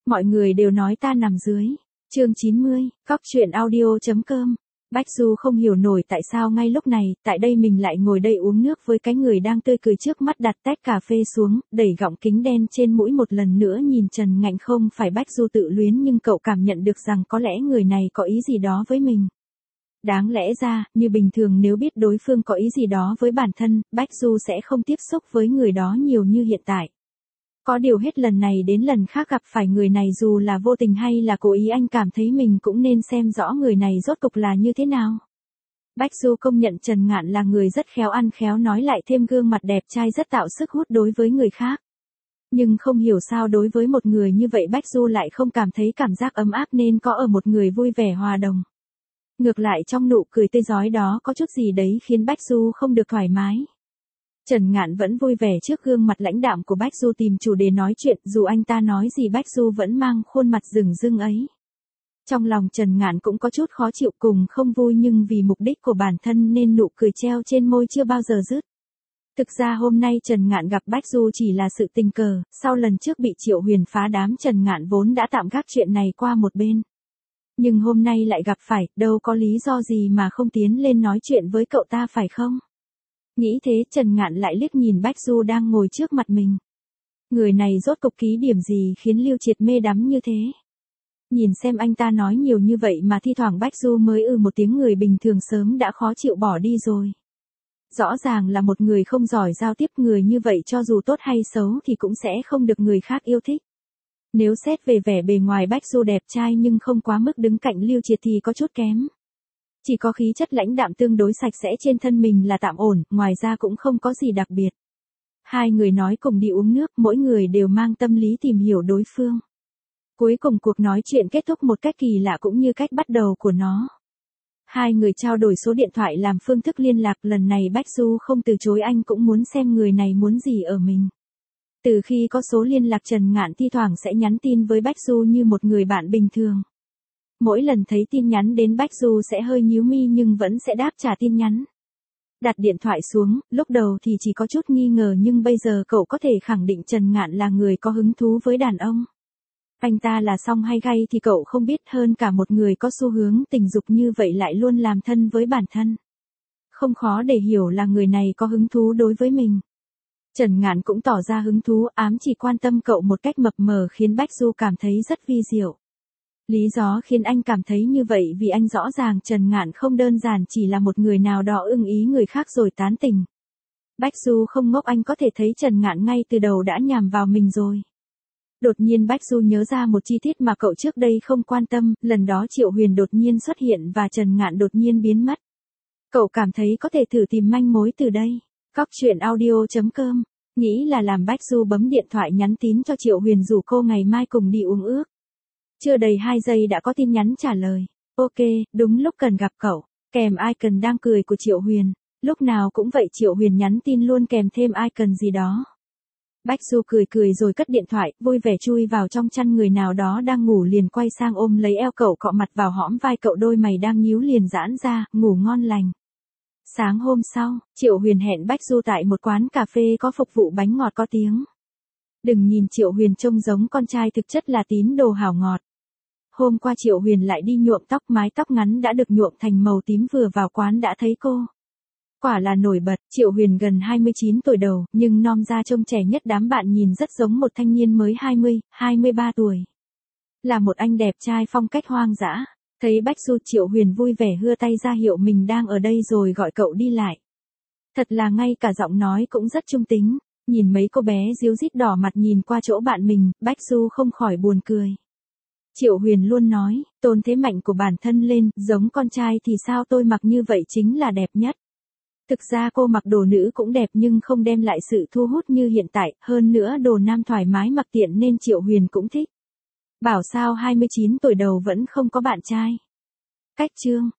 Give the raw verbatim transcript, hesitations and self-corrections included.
Mọi người đều nói ta nằm dưới. Chương chín mươi, Cóc truyện audio.com. Bách Du không hiểu nổi tại sao ngay lúc này, tại đây mình lại ngồi đây uống nước với cái người đang tươi cười trước mắt, đặt tách cà phê xuống, đẩy gọng kính đen trên mũi một lần nữa nhìn Trần Ngạnh. Không phải Bách Du tự luyến, nhưng cậu cảm nhận được rằng có lẽ người này có ý gì đó với mình. Đáng lẽ ra, như bình thường nếu biết đối phương có ý gì đó với bản thân, Bách Du sẽ không tiếp xúc với người đó nhiều như hiện tại. Có điều hết lần này đến lần khác gặp phải người này, dù là vô tình hay là cố ý, anh cảm thấy mình cũng nên xem rõ người này rốt cục là như thế nào. Bách Du công nhận Trần Ngạn là người rất khéo ăn khéo nói, lại thêm gương mặt đẹp trai rất tạo sức hút đối với người khác. Nhưng không hiểu sao đối với một người như vậy Bách Du lại không cảm thấy cảm giác ấm áp nên có ở một người vui vẻ hòa đồng. Ngược lại trong nụ cười tươi rói đó có chút gì đấy khiến Bách Du không được thoải mái. Trần Ngạn vẫn vui vẻ trước gương mặt lãnh đạm của Bách Du, tìm chủ đề nói chuyện, dù anh ta nói gì Bách Du vẫn mang khuôn mặt rừng rưng ấy. Trong lòng Trần Ngạn cũng có chút khó chịu cùng không vui, nhưng vì mục đích của bản thân nên nụ cười treo trên môi chưa bao giờ dứt. Thực ra hôm nay Trần Ngạn gặp Bách Du chỉ là sự tình cờ, sau lần trước bị Triệu Huyền phá đám, Trần Ngạn vốn đã tạm gác chuyện này qua một bên. Nhưng hôm nay lại gặp phải, đâu có lý do gì mà không tiến lên nói chuyện với cậu ta phải không? Nghĩ thế Trần Ngạn lại liếc nhìn Bách Du đang ngồi trước mặt mình. Người này rốt cục ký điểm gì khiến Lưu Triệt mê đắm như thế? Nhìn xem anh ta nói nhiều như vậy mà thi thoảng Bách Du mới ừ một tiếng, người bình thường sớm đã khó chịu bỏ đi rồi. Rõ ràng là một người không giỏi giao tiếp, người như vậy cho dù tốt hay xấu thì cũng sẽ không được người khác yêu thích. Nếu xét về vẻ bề ngoài Bách Du đẹp trai nhưng không quá mức đứng cạnh Lưu Triệt thì có chút kém. Chỉ có khí chất lãnh đạm tương đối sạch sẽ trên thân mình là tạm ổn, ngoài ra cũng không có gì đặc biệt. Hai người nói cùng đi uống nước, mỗi người đều mang tâm lý tìm hiểu đối phương. Cuối cùng cuộc nói chuyện kết thúc một cách kỳ lạ cũng như cách bắt đầu của nó. Hai người trao đổi số điện thoại làm phương thức liên lạc, lần này Bách Du không từ chối, anh cũng muốn xem người này muốn gì ở mình. Từ khi có số liên lạc, Trần Ngạn thi thoảng sẽ nhắn tin với Bách Du như một người bạn bình thường. Mỗi lần thấy tin nhắn đến Bách Du sẽ hơi nhíu mi nhưng vẫn sẽ đáp trả tin nhắn. Đặt điện thoại xuống, lúc đầu thì chỉ có chút nghi ngờ nhưng bây giờ cậu có thể khẳng định Trần Ngạn là người có hứng thú với đàn ông. Anh ta là song hay gay thì cậu không biết, hơn cả một người có xu hướng tình dục như vậy lại luôn làm thân với bản thân. Không khó để hiểu là người này có hứng thú đối với mình. Trần Ngạn cũng tỏ ra hứng thú, ám chỉ quan tâm cậu một cách mập mờ khiến Bách Du cảm thấy rất vi diệu. Lý do khiến anh cảm thấy như vậy vì anh rõ ràng Trần Ngạn không đơn giản chỉ là một người nào đó ưng ý người khác rồi tán tình. Bách Du không ngốc, anh có thể thấy Trần Ngạn ngay từ đầu đã nhằm vào mình rồi. Đột nhiên Bách Du nhớ ra một chi tiết mà cậu trước đây không quan tâm, lần đó Triệu Huyền đột nhiên xuất hiện và Trần Ngạn đột nhiên biến mất. Cậu cảm thấy có thể thử tìm manh mối từ đây. Cóc truyện audio.com, nghĩ là làm Bách Du bấm điện thoại nhắn tin cho Triệu Huyền rủ cô ngày mai cùng đi uống ước. Chưa đầy hai giây đã có tin nhắn trả lời. Ok, đúng lúc cần gặp cậu. Kèm icon đang cười của Triệu Huyền. Lúc nào cũng vậy, Triệu Huyền nhắn tin luôn kèm thêm icon gì đó. Bách Du cười cười rồi cất điện thoại, vui vẻ chui vào trong chăn, người nào đó đang ngủ liền quay sang ôm lấy eo cậu, cọ mặt vào hõm vai cậu, đôi mày đang nhíu liền giãn ra, ngủ ngon lành. Sáng hôm sau, Triệu Huyền hẹn Bách Du tại một quán cà phê có phục vụ bánh ngọt có tiếng. Đừng nhìn Triệu Huyền trông giống con trai, thực chất là tín đồ hảo ngọt. Hôm qua Triệu Huyền lại đi nhuộm tóc, mái tóc ngắn đã được nhuộm thành màu tím, vừa vào quán đã thấy cô. Quả là nổi bật. Triệu Huyền gần hai mươi chín tuổi đầu, nhưng nom ra trông trẻ nhất đám bạn, nhìn rất giống một thanh niên mới hai mươi, hai mươi ba tuổi. Là một anh đẹp trai phong cách hoang dã. Thấy Bách Du, Triệu Huyền vui vẻ hưa tay ra hiệu mình đang ở đây rồi gọi cậu đi lại. Thật là ngay cả giọng nói cũng rất trung tính. Nhìn mấy cô bé díu dít đỏ mặt nhìn qua chỗ bạn mình, Bách Du không khỏi buồn cười. Triệu Huyền luôn nói, tôn thế mạnh của bản thân lên, giống con trai thì sao, tôi mặc như vậy chính là đẹp nhất. Thực ra cô mặc đồ nữ cũng đẹp nhưng không đem lại sự thu hút như hiện tại, hơn nữa đồ nam thoải mái mặc tiện nên Triệu Huyền cũng thích. Bảo sao hai mươi chín tuổi đầu vẫn không có bạn trai. Cách chương